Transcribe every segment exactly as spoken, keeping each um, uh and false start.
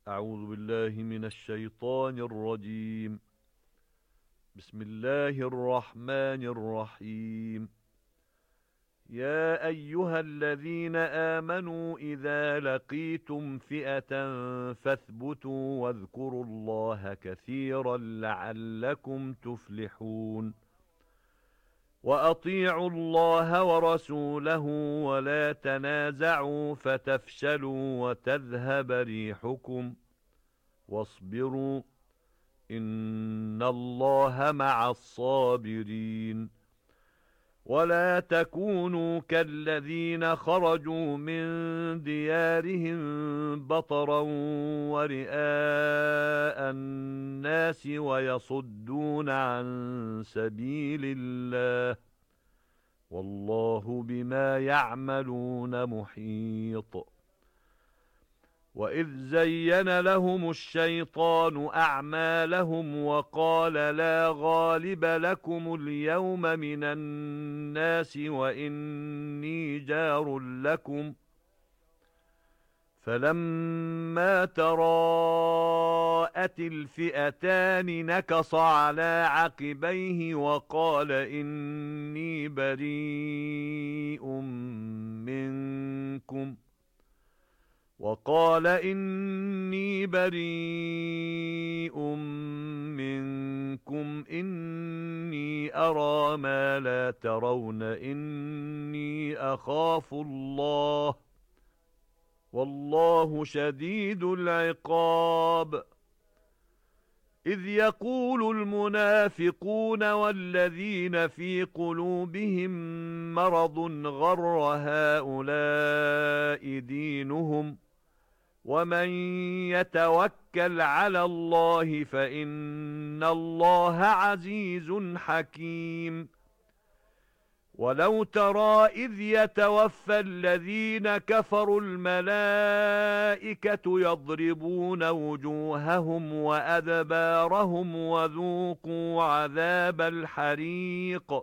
أعوذ بالله من الشيطان الرجيم. بسم الله الرحمن الرحيم. يا أيها الذين آمنوا إذا لقيتم فئة فاثبتوا واذكروا الله كثيرا لعلكم تفلحون. وأطيعوا الله ورسوله ولا تنازعوا فتفشلوا وتذهب ريحكم واصبروا إن الله مع الصابرين. ولا تكونوا كالذين خرجوا من ديارهم بطرا ورئاء الناس ويصدون عن سبيل الله والله بما يعملون محيط. وإذ زين لهم الشيطان أعمالهم وقال لا غالب لكم اليوم من الناس وإني جار لكم فلما تراءت الفئتان نكص على عقبيه وقال إني بريء منكم وقال إني بريء منكم إني أرى ما لا ترون إني أخاف الله والله شديد العقاب. إذ يقول المنافقون والذين في قلوبهم مرض غر هؤلاء دينهم ومن يتوكل على الله فإن الله عزيز حكيم. ولو ترى إذ يتوفى الذين كفروا الملائكة يضربون وجوههم وأدبارهم وذوقوا عذاب الحريق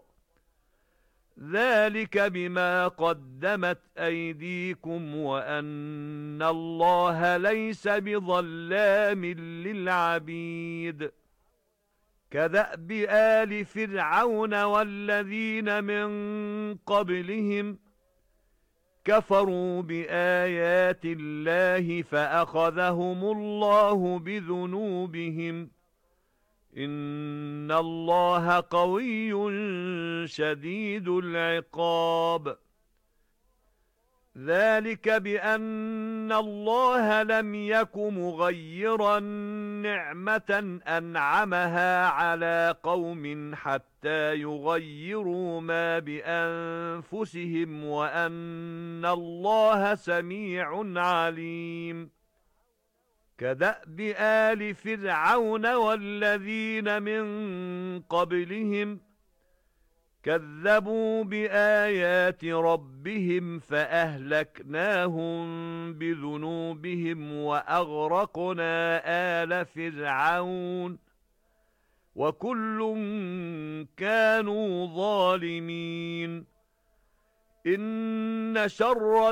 ذلك بما قدمت أيديكم وأن الله ليس بظلام للعبيد. كدأب آل فرعون والذين من قبلهم كفروا بآيات الله فأخذهم الله بذنوبهم إن الله قوي شديد العقاب. ذلك بأن الله لم يك مغيرا نعمة أنعمها على قوم حتى يغيروا ما بأنفسهم وأن الله سميع عليم. كدأب آل فرعون والذين من قبلهم كذبوا بآيات ربهم فأهلكناهم بذنوبهم وأغرقنا آل فرعون وكل كانوا ظالمين. إن شر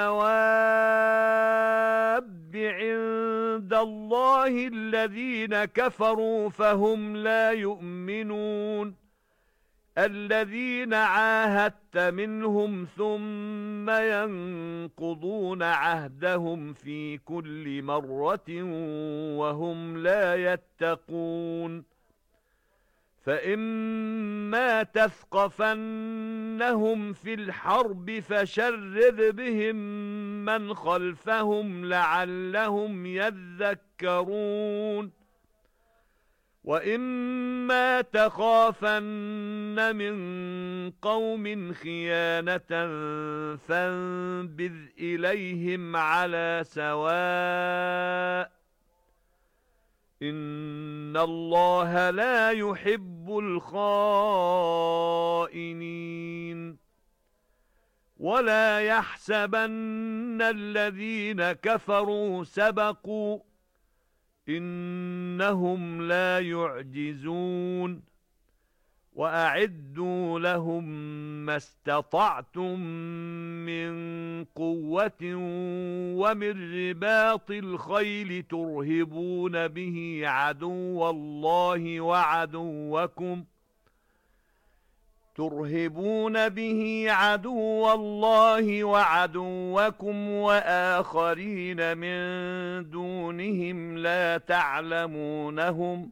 الدواب عند الله الذين كفروا فهم لا يؤمنون الذين عاهدت منهم ثم ينقضون عهدهم في كل مرة وهم لا يتقون. فإما تثقفنهم في الحرب فشرذ بهم من خلفهم لعلهم يذكرون. وإما تخافن من قوم خيانة فانبذ إليهم على سواء إن الله لا يحب الخائنين. ولا يحسبن الذين كفروا سبقوا إنهم لا يعجزون. وأعدوا لهم ما استطعتم من قوة ومن رباط الخيل ترهبون به عدو الله وعدوكم ترهبون به عدو الله وعدوكم وآخرين من دونهم لا تعلمونهم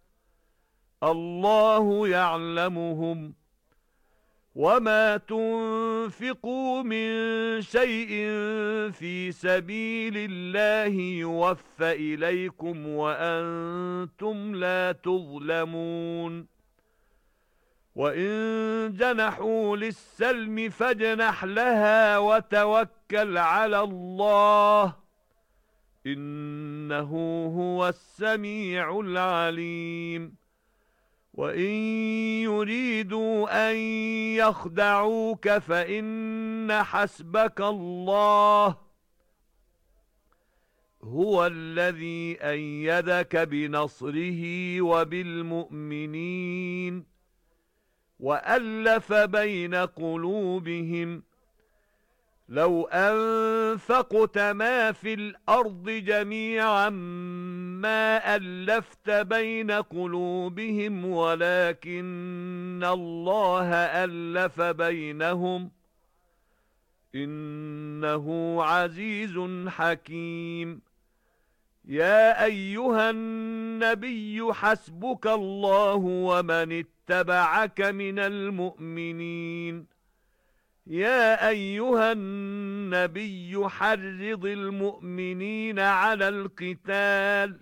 الله يعلمهم وما تنفقوا من شيء في سبيل الله يوفى إليكم وأنتم لا تظلمون وإن جنحوا للسلم فاجنح لها وتوكل على الله إنه هو السميع العليم وإن يريدوا أن يخدعوك فإن حسبك الله هو الذي أيدك بنصره وبالمؤمنين وألف بين قلوبهم لو أنفقت ما في الأرض جميعا ما ألفت بين قلوبهم ولكن الله ألف بينهم إنه عزيز حكيم يا أيها النبي حسبك الله ومن اتبعك من المؤمنين يا أيها النبي حرض المؤمنين على القتال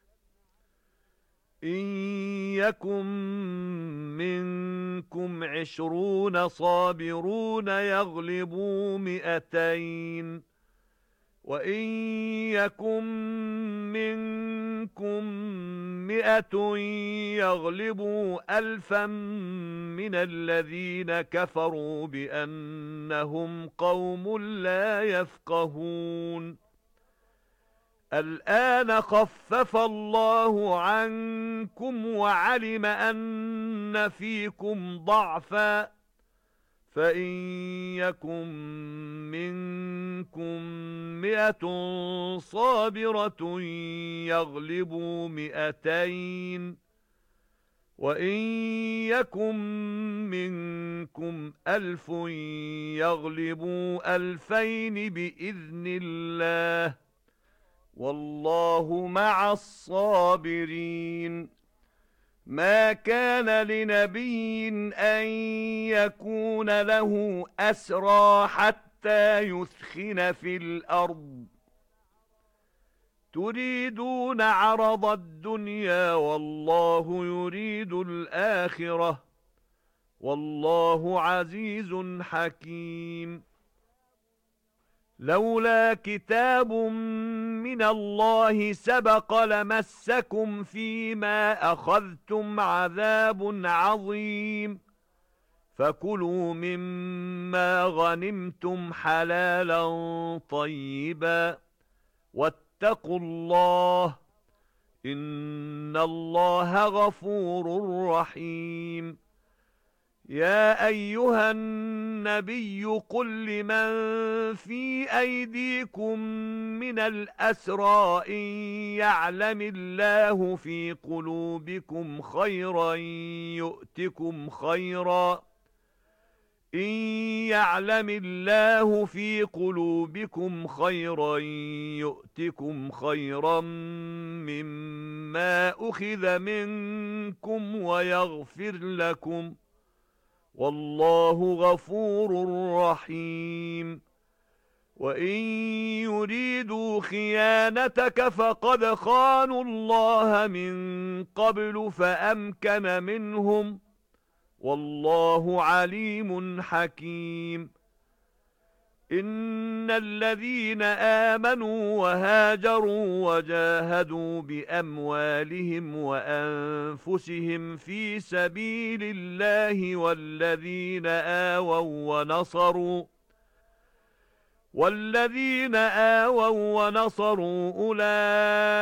إن يكن منكم عشرون صابرون يغلبوا مئتين وإن يكن منكم مئة يغلبوا ألفا من الذين كفروا بأنهم قوم لا يفقهون الآن خفف الله عنكم وعلم أن فيكم ضعفا فإن يكن منكم مئة صابرة يغلبوا مئتين وإن يكن منكم ألف يغلبوا ألفين بإذن الله والله مع الصابرين ما كان لنبي أن يكون له أسرى حتى يثخن في الأرض تريدون عرض الدنيا والله يريد الآخرة والله عزيز حكيم لولا كتاب من الله سبق لمسكم فيما أخذتم عذاب عظيم فكلوا مما غنمتم حلالا طيبا واتقوا الله إن الله غفور رحيم يا أيها النبي قل لمن في أيديكم من الأسرى إن يعلم الله في قلوبكم خيرا يؤتكم خيرا إن يعلم الله في قلوبكم خيرا يؤتكم خيرا مما أخذ منكم ويغفر لكم والله غفور رحيم وإن يريدوا خيانتك فقد خانوا الله من قبل فأمكن منهم والله عليم حكيم إن الذين آمنوا وهاجروا وجاهدوا بأموالهم وأنفسهم في سبيل الله والذين آووا ونصروا والذين آووا ونصروا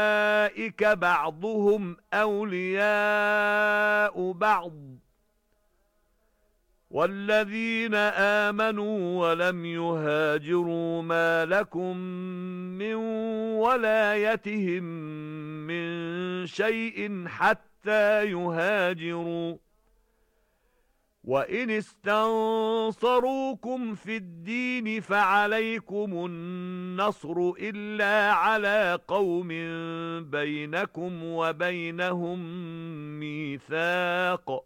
أولئك بعضهم أولياء بعض والذين آمنوا ولم يهاجروا ما لكم من ولايتهم من شيء حتى يهاجروا وإن استنصروكم في الدين فعليكم النصر إلا على قوم بينكم وبينهم ميثاق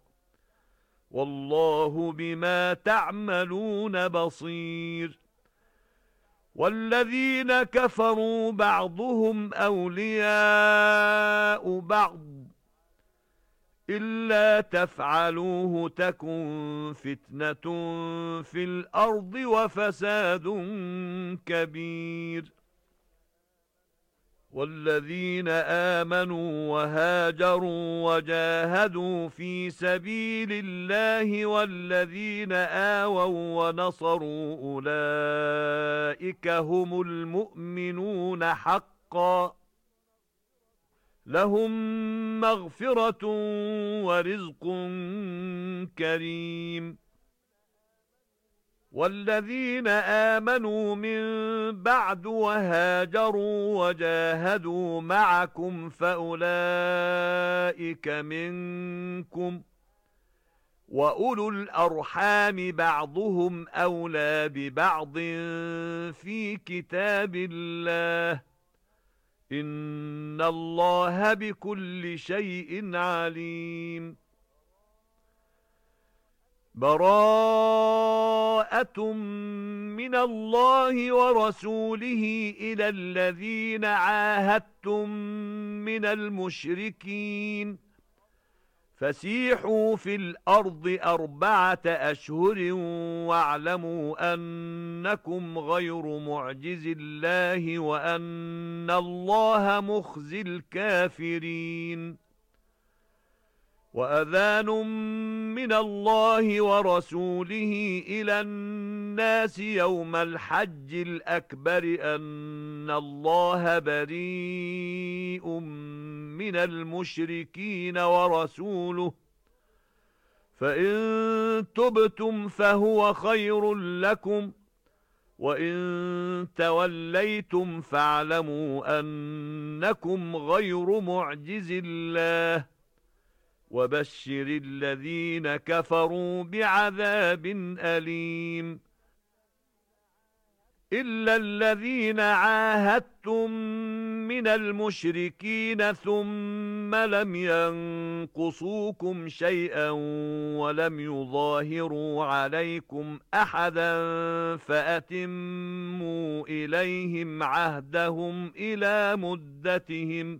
والله بما تعملون بصير والذين كفروا بعضهم أولياء بعض إلا تفعلوه تكن فتنة في الأرض وفساد كبير والذين آمنوا وهاجروا وجاهدوا في سبيل الله والذين آووا ونصروا أولئك هم المؤمنون حقا لهم مغفرة ورزق كريم والذين آمنوا من بعد وهاجروا وجاهدوا معكم فأولئك منكم وأولو الأرحام بعضهم أولى ببعض في كتاب الله إن الله بكل شيء عليم براءة من الله ورسوله إلى الذين عاهدتم من المشركين فسيحوا في الأرض أربعة أشهر واعلموا أنكم غير معجز الله وأن الله مخزي الكافرين وأذان من الله ورسوله إلى الناس يوم الحج الأكبر أن الله بريء من المشركين ورسوله فإن تبتم فهو خير لكم وإن توليتم فاعلموا أنكم غير معجز الله وبشر الذين كفروا بعذاب أليم إلا الذين عاهدتم من المشركين ثم لم ينقصوكم شيئا ولم يظاهروا عليكم أحدا فأتموا إليهم عهدهم إلى مدتهم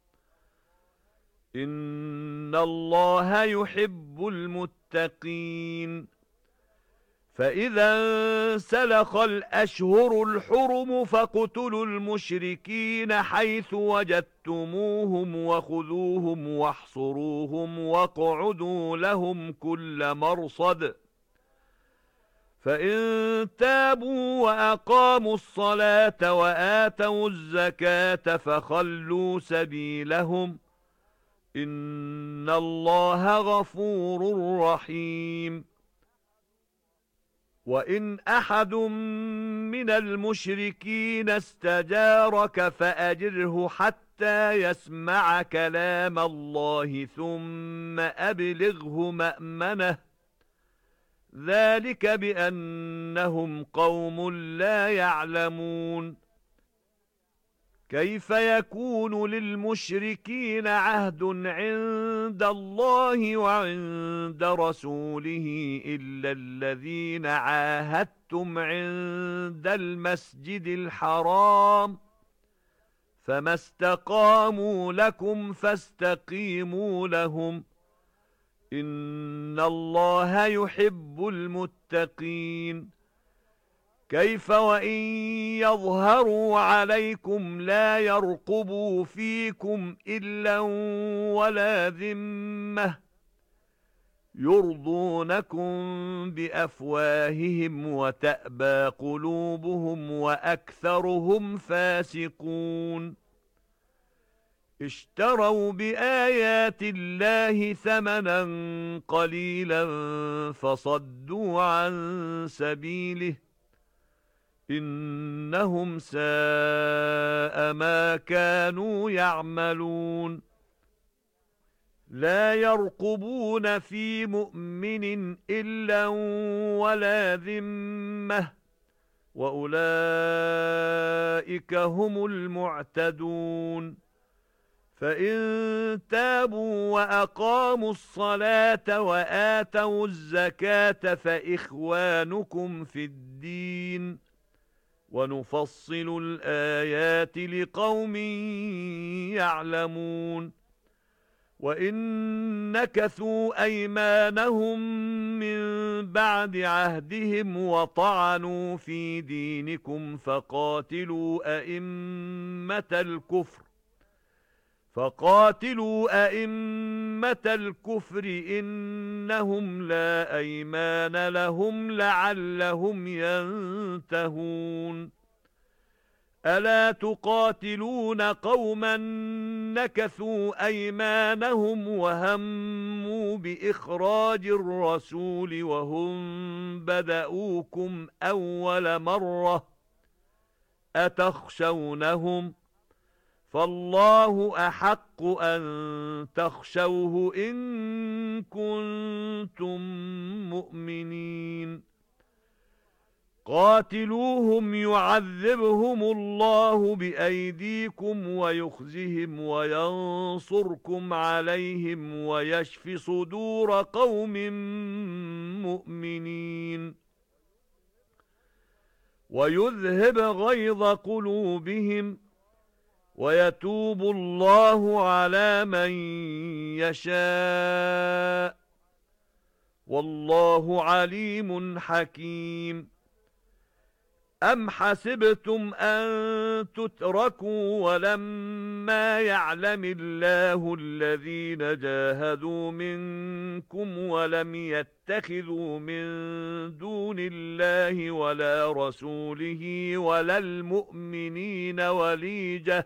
إن الله يحب المتقين فإذا انسلخ الأشهر الحرم فاقتلوا المشركين حيث وجدتموهم وخذوهم واحصروهم واقعدوا لهم كل مرصد فإن تابوا وأقاموا الصلاة وآتوا الزكاة فخلوا سبيلهم إن الله غفور رحيم وإن أحد من المشركين استجارك فأجره حتى يسمع كلام الله ثم أبلغه مأمنه ذلك بأنهم قوم لا يعلمون كيف يكون للمشركين عهد عند الله وعند رسوله إلا الذين عاهدتم عند المسجد الحرام فما استقاموا لكم فاستقيموا لهم إن الله يحب المتقين كيف وإن يظهروا عليكم لا يرقبوا فيكم إلا ولا ذمة يرضونكم بأفواههم وتأبى قلوبهم وأكثرهم فاسقون اشتروا بآيات الله ثمنا قليلا فصدوا عن سبيله إنهم ساء ما كانوا يعملون لا يرقبون في مؤمن إلا ولا ذمة وأولئك هم المعتدون فإن تابوا وأقاموا الصلاة وآتوا الزكاة فإخوانكم في الدين ونفصل الآيات لقوم يعلمون وإن نكثوا أيمانهم من بعد عهدهم وطعنوا في دينكم فقاتلوا أئمة الكفر فقاتلوا أئمة الكفر إنهم لا أيمان لهم لعلهم ينتهون ألا تقاتلون قوما نكثوا أيمانهم وهموا بإخراج الرسول وهم بدأوكم أول مرة أتخشونهم فالله أحق أن تخشوه إن كنتم مؤمنين قاتلوهم يعذبهم الله بأيديكم ويخزهم وينصركم عليهم ويشف صدور قوم مؤمنين ويذهب غيظ قلوبهم ويتوب الله على من يشاء والله عليم حكيم أم حسبتم أن تتركوا ولما يعلم الله الذين جاهدوا منكم ولم يتخذوا من دون الله ولا رسوله ولا المؤمنين وليجة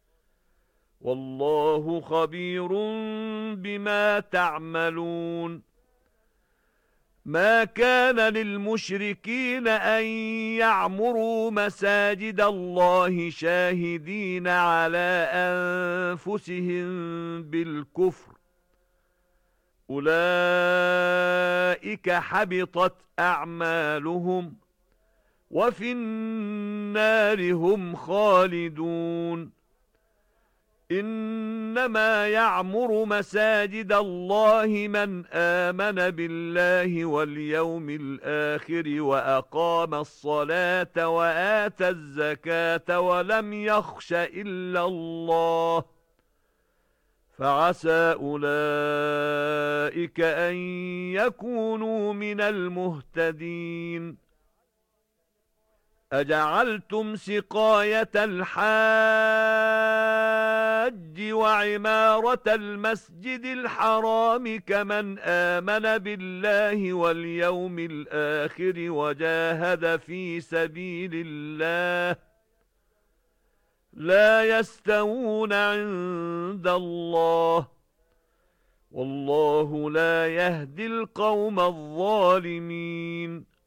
والله خبير بما تعملون ما كان للمشركين أن يعمروا مساجد الله شاهدين على أنفسهم بالكفر أولئك حبطت أعمالهم وفي النار هم خالدون إنما يعمر مساجد الله من آمن بالله واليوم الآخر وأقام الصلاة وآتى الزكاة ولم يخش إلا الله فعسى أولئك أن يكونوا من المهتدين أجعلتم سقاية الحاج وعمارة المسجد الحرام كمن آمن بالله واليوم الآخر وجاهد في سبيل الله لا يستوون عند الله والله لا يهدي القوم الظالمين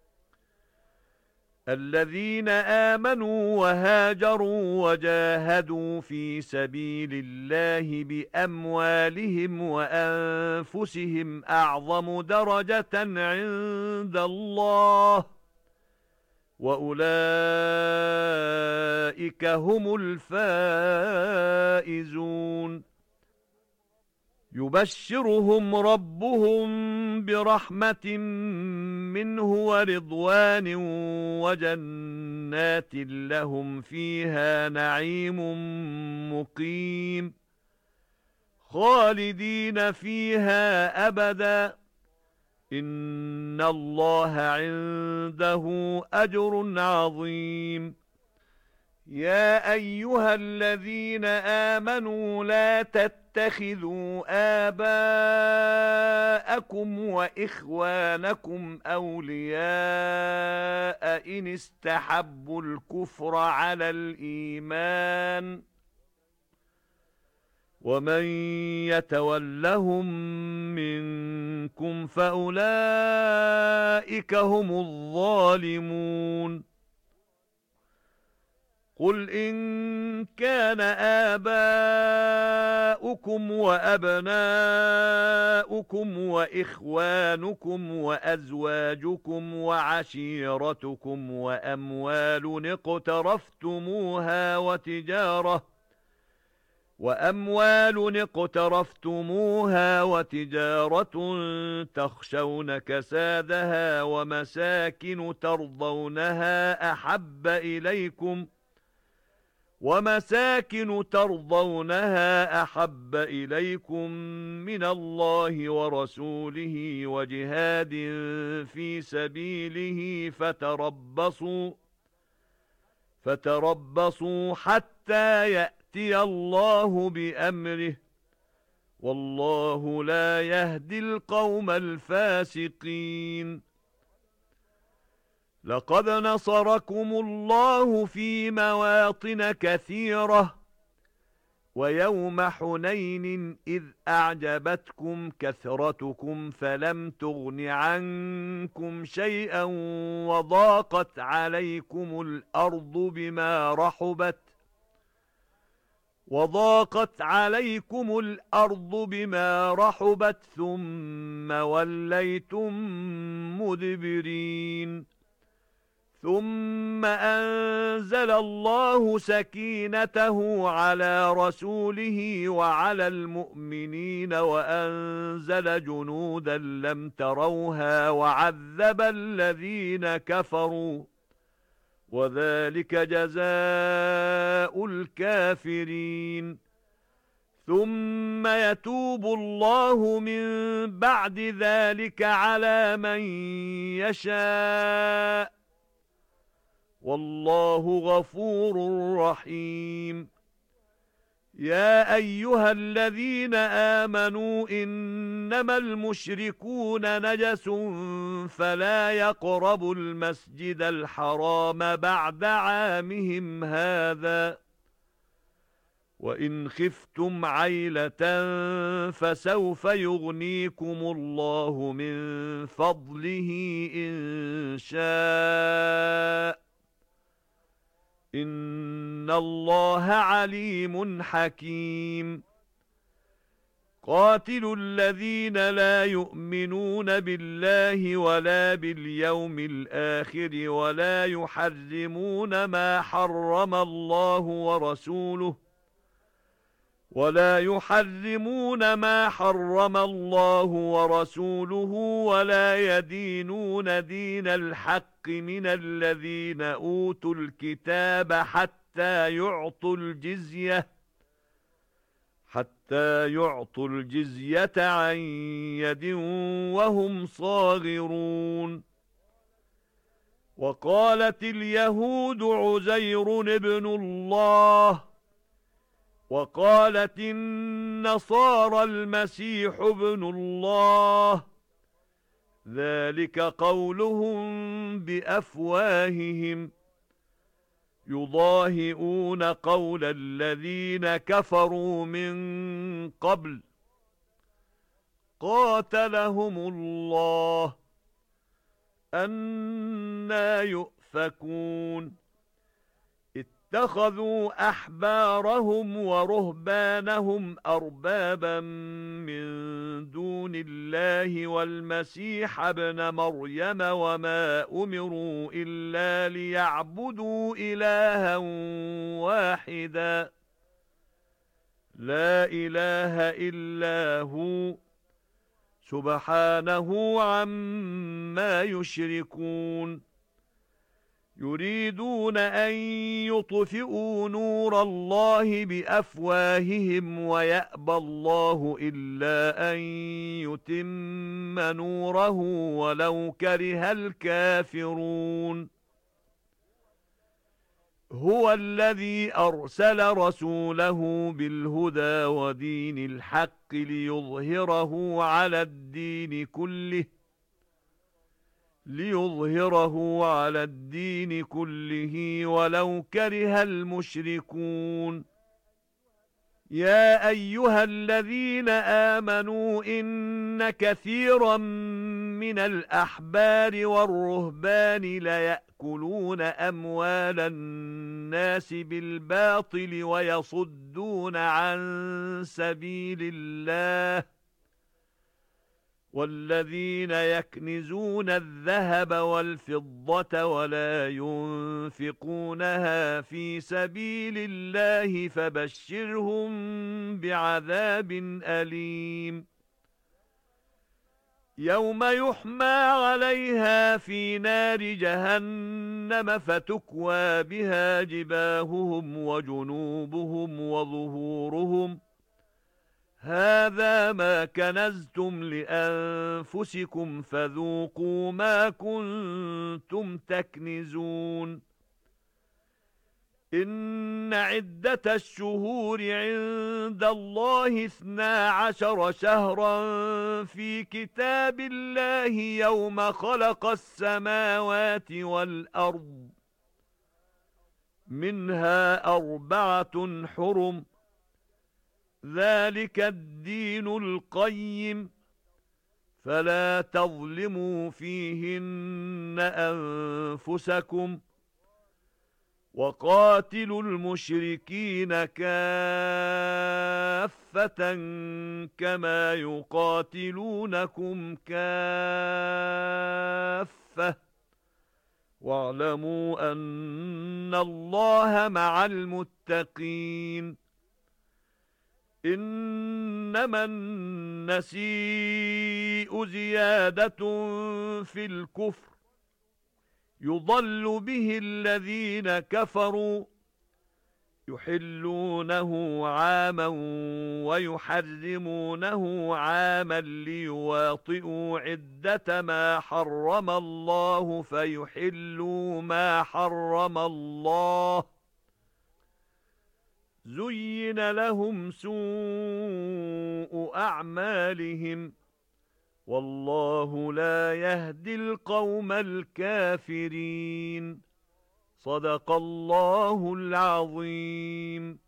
الذين آمنوا وهاجروا وجاهدوا في سبيل الله بأموالهم وأنفسهم أعظم درجة عند الله وأولئك هم الفائزون يبشرهم ربهم برحمة منه ورضوان وجنات لهم فيها نعيم مقيم خالدين فيها أبدا إن الله عنده أجر عظيم يا أيها الذين آمنوا لا تتخذوا آباءكم وإخوانكم أولياء إن استحبوا الكفر على الإيمان ومن يتولهم منكم فأولئك هم الظالمون قل إن كان آباؤكم وأبناؤكم وإخوانكم وأزواجكم وعشيرتكم وأموال اقترفتموها وتجارة وأموال اقترفتموها وتجارة تخشون كسادها ومساكن ترضونها أحب إليكم ومساكن ترضونها أحب إليكم من الله ورسوله وجهاد في سبيله فتربصوا فتربصوا حتى يأتي الله بأمره والله لا يهدي القوم الفاسقين لقد نصركم الله في مواطن كثيرة ويوم حنين إذ أعجبتكم كثرتكم فلم تغن عنكم شيئا وضاقت عليكم الأرض بما رحبت وضاقت عليكم الأرض بما رحبت ثم وليتم مدبرين ثم أنزل الله سكينته على رسوله وعلى المؤمنين وأنزل جنودا لم تروها وعذب الذين كفروا وذلك جزاء الكافرين ثم يتوب الله من بعد ذلك على من يشاء والله غفور رحيم يا أيها الذين آمنوا إنما المشركون نجس فلا يقربوا المسجد الحرام بعد عامهم هذا وإن خفتم عيلة فسوف يغنيكم الله من فضله إن شاء إن الله عليم حكيم قاتلوا الذين لا يؤمنون بالله ولا باليوم الآخر ولا يحرمون ما حرم الله ورسوله ولا يحرمون ما حرم الله ورسوله ولا يدينون دين الحق من الذين أوتوا الكتاب حتى يعطوا الجزية حتى يعطوا الجزية عن يد وهم صاغرون وقالت اليهود عزير ابن الله وقالت النصارى المسيح ابن الله ذلك قولهم بأفواههم يضاهئون قول الذين كفروا من قبل قاتلهم الله أنى يؤفكون اتخذوا أحبارهم ورهبانهم أربابا من دون الله والمسيح ابن مريم وما أمروا إلا ليعبدوا إلها واحدا لا إله إلا هو سبحانه عما يشركون يريدون أن يطفئوا نور الله بأفواههم ويأبى الله إلا أن يتم نوره ولو كره الكافرون هو الذي أرسل رسوله بالهدى ودين الحق ليظهره على الدين كله ليظهره على الدين كله ولو كره المشركون يا أيها الذين آمنوا إن كثيرا من الأحبار والرهبان ليأكلون أموال الناس بالباطل ويصدون عن سبيل الله والذين يكنزون الذهب والفضة ولا ينفقونها في سبيل الله فبشرهم بعذاب أليم يوم يحمى عليها في نار جهنم فتكوى بها جباههم وجنوبهم وظهورهم هذا ما كنزتم لأنفسكم فذوقوا ما كنتم تكنزون إن عدة الشهور عند الله اثنا عشر شهرا في كتاب الله يوم خلق السماوات والأرض منها أربعة حرم ذلك الدين القيم فلا تظلموا فيهن أنفسكم وقاتلوا المشركين كافة كما يقاتلونكم كافة واعلموا أن الله مع المتقين إنما النسيء زيادة في الكفر يضل به الذين كفروا يحلونه عاما ويحرمونه عاما ليواطئوا عدة ما حرم الله فيحلوا ما حرم الله زين لهم سوء أعمالهم والله لا يهدي القوم الكافرين صدق الله العظيم